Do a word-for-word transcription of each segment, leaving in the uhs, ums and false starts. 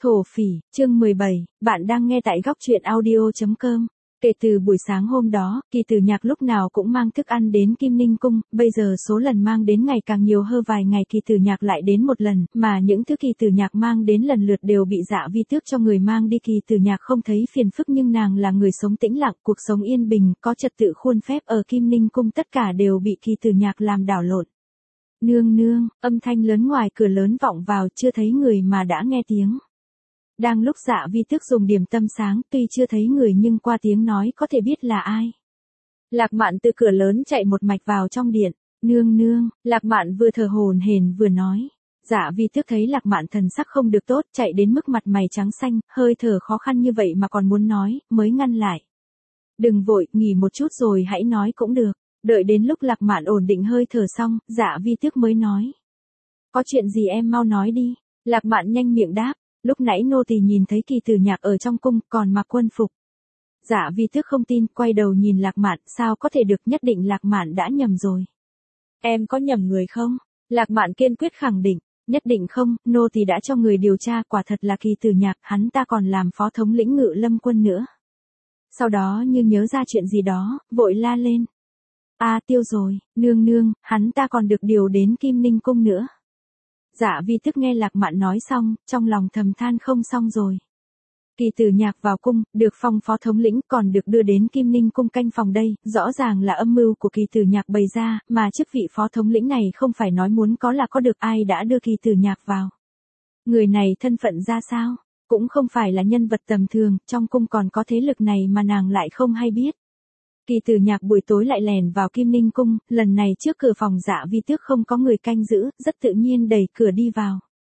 Thổ phỉ, chương mười bảy, bạn đang nghe tại góc truyện audio chấm com. Kể từ buổi sáng hôm đó, Kỳ Tử Nhạc lúc nào cũng mang thức ăn đến Kim Ninh Cung, bây giờ số lần mang đến ngày càng nhiều hơn, vài ngày Kỳ Tử Nhạc lại đến một lần, mà những thứ Kỳ Tử Nhạc mang đến lần lượt đều bị Dạ Vi Tước cho người mang đi. Kỳ Tử Nhạc không thấy phiền phức, nhưng nàng là người sống tĩnh lặng, cuộc sống yên bình, có trật tự khuôn phép ở Kim Ninh Cung tất cả đều bị Kỳ Tử Nhạc làm đảo lộn. Nương nương, âm thanh lớn ngoài cửa lớn vọng vào, chưa thấy người mà đã nghe tiếng. Đang lúc Dạ Vi Tước dùng điểm tâm sáng, tuy chưa thấy người nhưng qua tiếng nói có thể biết là ai. Lạc Mạn từ cửa lớn chạy một mạch vào trong điện. Nương nương, Lạc Mạn vừa thở hổn hển vừa nói. Dạ Vi Tước thấy Lạc Mạn thần sắc không được tốt, chạy đến mức mặt mày trắng xanh, hơi thở khó khăn như vậy mà còn muốn nói, mới ngăn lại. Đừng vội, nghỉ một chút rồi hãy nói cũng được. Đợi đến lúc Lạc Mạn ổn định hơi thở xong, Dạ Vi Tước mới nói. Có chuyện gì em mau nói đi. Lạc Mạn nhanh miệng đáp. Lúc nãy nô tỳ nhìn thấy Kỳ Tử Nhạc ở trong cung, còn mặc quân phục. Dạ Vi Tước không tin, quay đầu nhìn Lạc Mạn, sao có thể được, nhất định Lạc Mạn đã nhầm rồi. Em có nhầm người không? Lạc Mạn kiên quyết khẳng định, nhất định không, nô tỳ đã cho người điều tra, quả thật là Kỳ Tử Nhạc, hắn ta còn làm phó thống lĩnh Ngự Lâm quân nữa. Sau đó như nhớ ra chuyện gì đó, vội la lên. À tiêu rồi, nương nương, hắn ta còn được điều đến Kim Ninh Cung nữa. Dạ Vi Tước nghe Lạc Mạn nói xong, trong lòng thầm than không xong rồi. Kỳ Tử Nhạc vào cung, được phong phó thống lĩnh, còn được đưa đến Kim Ninh Cung canh phòng đây, rõ ràng là âm mưu của Kỳ Tử Nhạc bày ra, mà chức vị phó thống lĩnh này không phải nói muốn có là có được. Ai đã đưa Kỳ Tử Nhạc vào? Người này thân phận ra sao? Cũng không phải là nhân vật tầm thường, trong cung còn có thế lực này mà nàng lại không hay biết. Kỳ Tử Nhạc buổi tối lại lèn vào Kim Ninh Cung, lần này trước cửa phòng Dạ Vi Tước không có người canh giữ, rất tự nhiên đẩy cửa đi vào.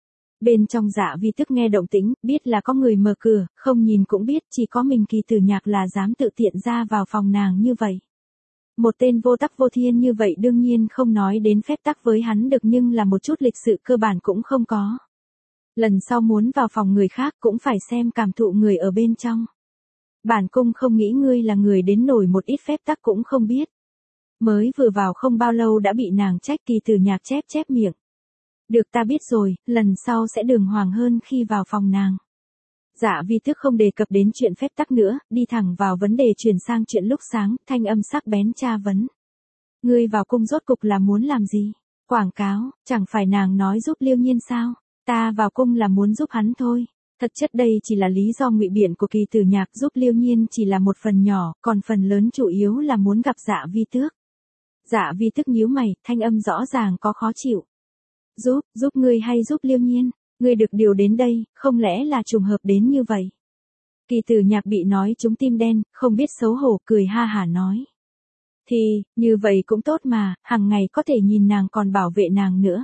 Bên trong Dạ Vi Tước nghe động tĩnh, biết là có người mở cửa, không nhìn cũng biết chỉ có mình Kỳ Tử Nhạc là dám tự tiện ra vào phòng nàng như vậy. Một tên vô tắc vô thiên như vậy đương nhiên không nói đến phép tắc với hắn được, nhưng là một chút lịch sự cơ bản cũng không có. Lần sau muốn vào phòng người khác cũng phải xem cảm thụ người ở bên trong. Bản cung không nghĩ ngươi là người đến nổi một ít phép tắc cũng không biết. Mới vừa vào không bao lâu đã bị nàng trách. Kỳ Tử Nhạc chép chép miệng. Được, ta biết rồi, lần sau sẽ đường hoàng hơn khi vào phòng nàng. Dạ Vi Tước không đề cập đến chuyện phép tắc nữa, đi thẳng vào vấn đề, chuyển sang chuyện lúc sáng, thanh âm sắc bén tra vấn. Ngươi vào cung rốt cục là muốn làm gì? Quảng cáo, chẳng phải nàng nói giúp Liêu Nhiên sao? Ta vào cung là muốn giúp hắn thôi. Thật chất đây chỉ là lý do ngụy biện của Kỳ Tử Nhạc, giúp Liêu Nhiên chỉ là một phần nhỏ, còn phần lớn chủ yếu là muốn gặp Dạ Vi Tước. Dạ Vi Tước nhíu mày, thanh âm rõ ràng có khó chịu. Giúp, giúp ngươi hay giúp Liêu Nhiên? Ngươi được điều đến đây, không lẽ là trùng hợp đến như vậy? Kỳ Tử Nhạc bị nói trúng tim đen, không biết xấu hổ, cười ha hả nói. Thì, như vậy cũng tốt mà, hàng ngày có thể nhìn nàng còn bảo vệ nàng nữa.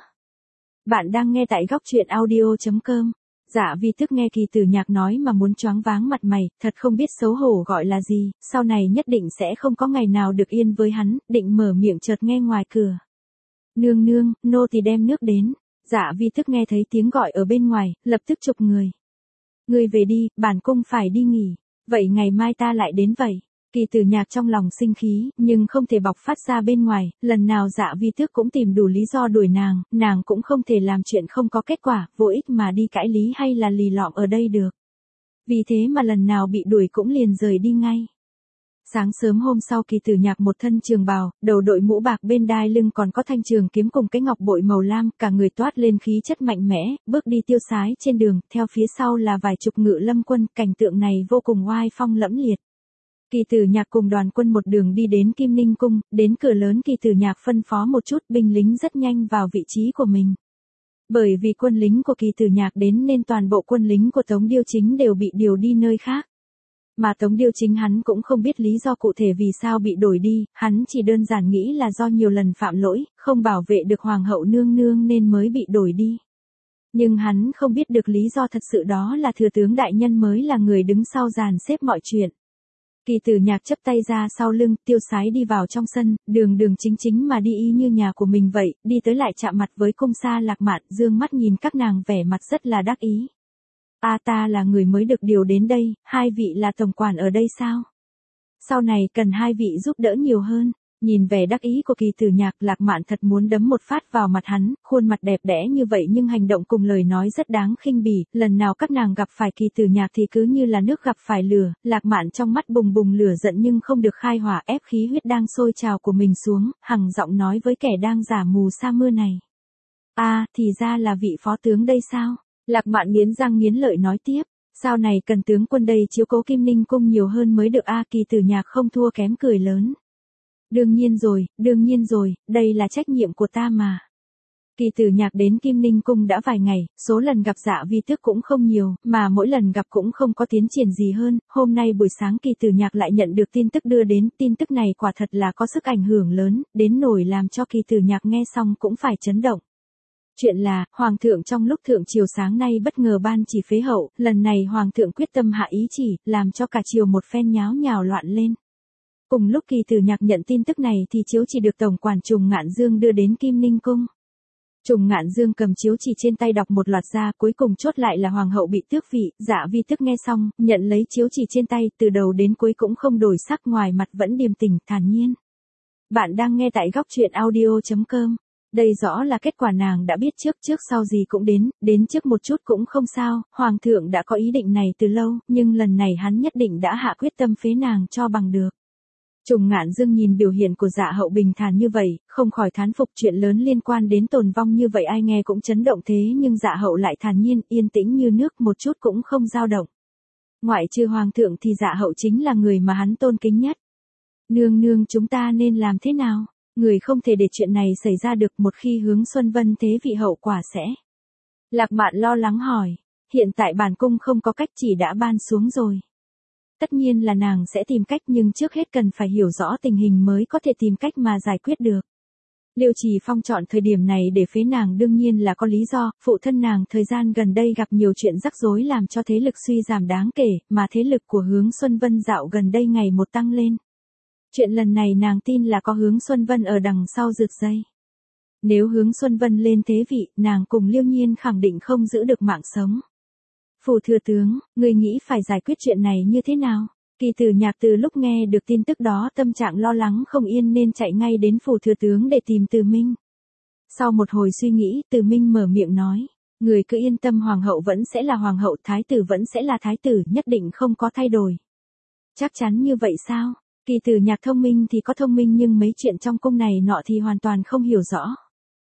Bạn đang nghe tại góc truyện audio chấm com. Dạ Vi Tước nghe Kỳ Tử Nhạc nói mà muốn choáng váng mặt mày, thật không biết xấu hổ gọi là gì, sau này nhất định sẽ không có ngày nào được yên với hắn, định mở miệng chợt nghe ngoài cửa. Nương nương, nô tỳ đem nước đến. Dạ Vi Tước nghe thấy tiếng gọi ở bên ngoài, lập tức chụp người. Ngươi về đi, bản cung phải đi nghỉ, vậy ngày mai ta lại đến vậy. Kỳ Tử Nhạc trong lòng sinh khí, nhưng không thể bộc phát ra bên ngoài, lần nào Dạ Vi Tước cũng tìm đủ lý do đuổi nàng, nàng cũng không thể làm chuyện không có kết quả, vô ích mà đi cãi lý hay là lì lọm ở đây được. Vì thế mà lần nào bị đuổi cũng liền rời đi ngay. Sáng sớm hôm sau, Kỳ Tử Nhạc một thân trường bào, đầu đội mũ bạc, bên đai lưng còn có thanh trường kiếm cùng cái ngọc bội màu lam, cả người toát lên khí chất mạnh mẽ, bước đi tiêu sái trên đường, theo phía sau là vài chục Ngự Lâm quân, cảnh tượng này vô cùng oai phong lẫm liệt. Kỳ Tử Nhạc cùng đoàn quân một đường đi đến Kim Ninh Cung, đến cửa lớn Kỳ Tử Nhạc phân phó một chút binh lính rất nhanh vào vị trí của mình. Bởi vì quân lính của Kỳ Tử Nhạc đến nên toàn bộ quân lính của Tống Điêu Chính đều bị điều đi nơi khác. Mà Tống Điêu Chính hắn cũng không biết lý do cụ thể vì sao bị đổi đi, hắn chỉ đơn giản nghĩ là do nhiều lần phạm lỗi, không bảo vệ được Hoàng hậu nương nương nên mới bị đổi đi. Nhưng hắn không biết được lý do thật sự đó là thừa tướng đại nhân mới là người đứng sau dàn xếp mọi chuyện. Kỳ Tử Nhạc chắp tay ra sau lưng, tiêu sái đi vào trong sân, đường đường chính chính mà đi y như nhà của mình vậy, đi tới lại chạm mặt với cung sa Lạc Mạn, dương mắt nhìn các nàng vẻ mặt rất là đắc ý. A ta là người mới được điều đến đây, hai vị là tổng quản ở đây sao? Sau này cần hai vị giúp đỡ nhiều hơn. Nhìn vẻ đắc ý của Kỳ Tử Nhạc, Lạc Mạn thật muốn đấm một phát vào mặt hắn, khuôn mặt đẹp đẽ như vậy nhưng hành động cùng lời nói rất đáng khinh bỉ, lần nào các nàng gặp phải Kỳ Tử Nhạc thì cứ như là nước gặp phải lửa, Lạc Mạn trong mắt bùng bùng lửa giận nhưng không được khai hỏa, ép khí huyết đang sôi trào của mình xuống, hằng giọng nói với kẻ đang giả mù sa mưa này. A, à, thì ra là vị phó tướng đây sao? Lạc Mạn nghiến răng nghiến lợi nói tiếp. Sao này cần tướng quân đây chiếu cố Kim Ninh cung nhiều hơn mới được a à, Kỳ Tử Nhạc không thua kém cười lớn. Đương nhiên rồi, đương nhiên rồi, đây là trách nhiệm của ta mà. Kỳ Tử Nhạc đến Kim Ninh cung đã vài ngày, số lần gặp Dạ Vi Tước cũng không nhiều, mà mỗi lần gặp cũng không có tiến triển gì hơn, hôm nay buổi sáng Kỳ Tử Nhạc lại nhận được tin tức đưa đến, tin tức này quả thật là có sức ảnh hưởng lớn, đến nỗi làm cho Kỳ Tử Nhạc nghe xong cũng phải chấn động. Chuyện là, Hoàng thượng trong lúc thượng triều sáng nay bất ngờ ban chỉ phế hậu, lần này Hoàng thượng quyết tâm hạ ý chỉ, làm cho cả triều một phen nháo nhào loạn lên. Cùng lúc Kỳ Tử Nhạc nhận tin tức này thì chiếu chỉ được Tổng quản Trùng Ngạn Dương đưa đến Kim Ninh cung. Trùng Ngạn Dương cầm chiếu chỉ trên tay đọc một loạt ra, cuối cùng chốt lại là Hoàng hậu bị tước vị, Dạ Vi Tước nghe xong, nhận lấy chiếu chỉ trên tay, từ đầu đến cuối cũng không đổi sắc, ngoài mặt vẫn điềm tĩnh, thản nhiên. Bạn đang nghe tại góc truyện audio chấm com. Đây rõ là kết quả nàng đã biết trước, trước sau gì cũng đến, đến trước một chút cũng không sao, Hoàng thượng đã có ý định này từ lâu, nhưng lần này hắn nhất định đã hạ quyết tâm phế nàng cho bằng được. Trùng Ngạn Dương nhìn biểu hiện của Dạ hậu bình thản như vậy, không khỏi thán phục, chuyện lớn liên quan đến tồn vong như vậy ai nghe cũng chấn động thế nhưng Dạ hậu lại thản nhiên, yên tĩnh như nước, một chút cũng không dao động. Ngoại trừ Hoàng thượng thì Dạ hậu chính là người mà hắn tôn kính nhất. Nương nương chúng ta nên làm thế nào? Người không thể để chuyện này xảy ra được, một khi Hướng Xuân Vân thế vị hậu quả sẽ. Lạc Mạn lo lắng hỏi, hiện tại bản cung không có cách chỉ đã ban xuống rồi. Tất nhiên là nàng sẽ tìm cách nhưng trước hết cần phải hiểu rõ tình hình mới có thể tìm cách mà giải quyết được. Liêu Trì Phong chọn thời điểm này để phế nàng đương nhiên là có lý do, phụ thân nàng thời gian gần đây gặp nhiều chuyện rắc rối làm cho thế lực suy giảm đáng kể, mà thế lực của Hướng Xuân Vân dạo gần đây ngày một tăng lên. Chuyện lần này nàng tin là có Hướng Xuân Vân ở đằng sau rực dây. Nếu Hướng Xuân Vân lên thế vị, nàng cùng Liêu Nhiên khẳng định không giữ được mạng sống. Phủ thừa tướng, người nghĩ phải giải quyết chuyện này như thế nào? Kỳ Tử Nhạc từ lúc nghe được tin tức đó tâm trạng lo lắng không yên nên chạy ngay đến phủ thừa tướng để tìm Từ Minh. Sau một hồi suy nghĩ, Từ Minh mở miệng nói, người cứ yên tâm, hoàng hậu vẫn sẽ là hoàng hậu, thái tử vẫn sẽ là thái tử, nhất định không có thay đổi. Chắc chắn như vậy sao? Kỳ Tử Nhạc thông minh thì có thông minh nhưng mấy chuyện trong cung này nọ thì hoàn toàn không hiểu rõ.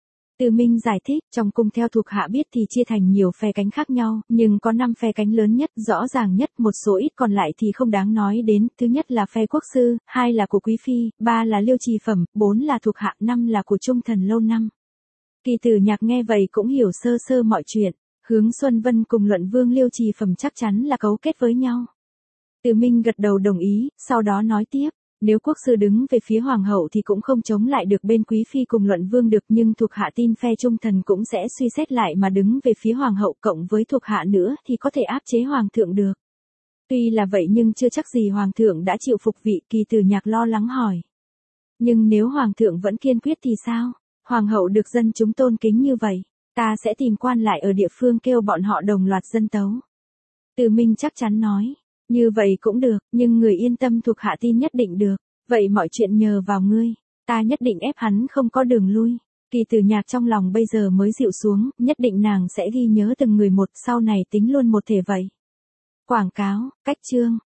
Từ Minh giải thích, trong cung theo thuộc hạ biết thì chia thành nhiều phe cánh khác nhau, nhưng có năm phe cánh lớn nhất, rõ ràng nhất, một số ít còn lại thì không đáng nói đến, thứ nhất là phe quốc sư, hai là của quý phi, ba là Liêu Trì phẩm, bốn là thuộc hạ, năm là của trung thần lâu năm. Kỳ Tử Nhạc nghe vậy cũng hiểu sơ sơ mọi chuyện, Hướng Xuân Vân cùng Luận Vương Liêu Trì phẩm chắc chắn là cấu kết với nhau. Từ Minh gật đầu đồng ý, sau đó nói tiếp. Nếu quốc sư đứng về phía hoàng hậu thì cũng không chống lại được bên quý phi cùng Luận Vương được, nhưng thuộc hạ tin phe trung thần cũng sẽ suy xét lại mà đứng về phía hoàng hậu, cộng với thuộc hạ nữa thì có thể áp chế hoàng thượng được. Tuy là vậy nhưng chưa chắc gì hoàng thượng đã chịu phục vị, Kỳ Tử Nhạc lo lắng hỏi. Nhưng nếu hoàng thượng vẫn kiên quyết thì sao? Hoàng hậu được dân chúng tôn kính như vậy, ta sẽ tìm quan lại ở địa phương kêu bọn họ đồng loạt dân tấu. Từ Minh chắc chắn nói. Như vậy cũng được, nhưng người yên tâm, thuộc hạ tin nhất định được, vậy mọi chuyện nhờ vào ngươi, ta nhất định ép hắn không có đường lui. Kỳ Tử Nhạc trong lòng bây giờ mới dịu xuống, nhất định nàng sẽ ghi nhớ từng người một, sau này tính luôn một thể vậy. Quảng cáo, cách chương.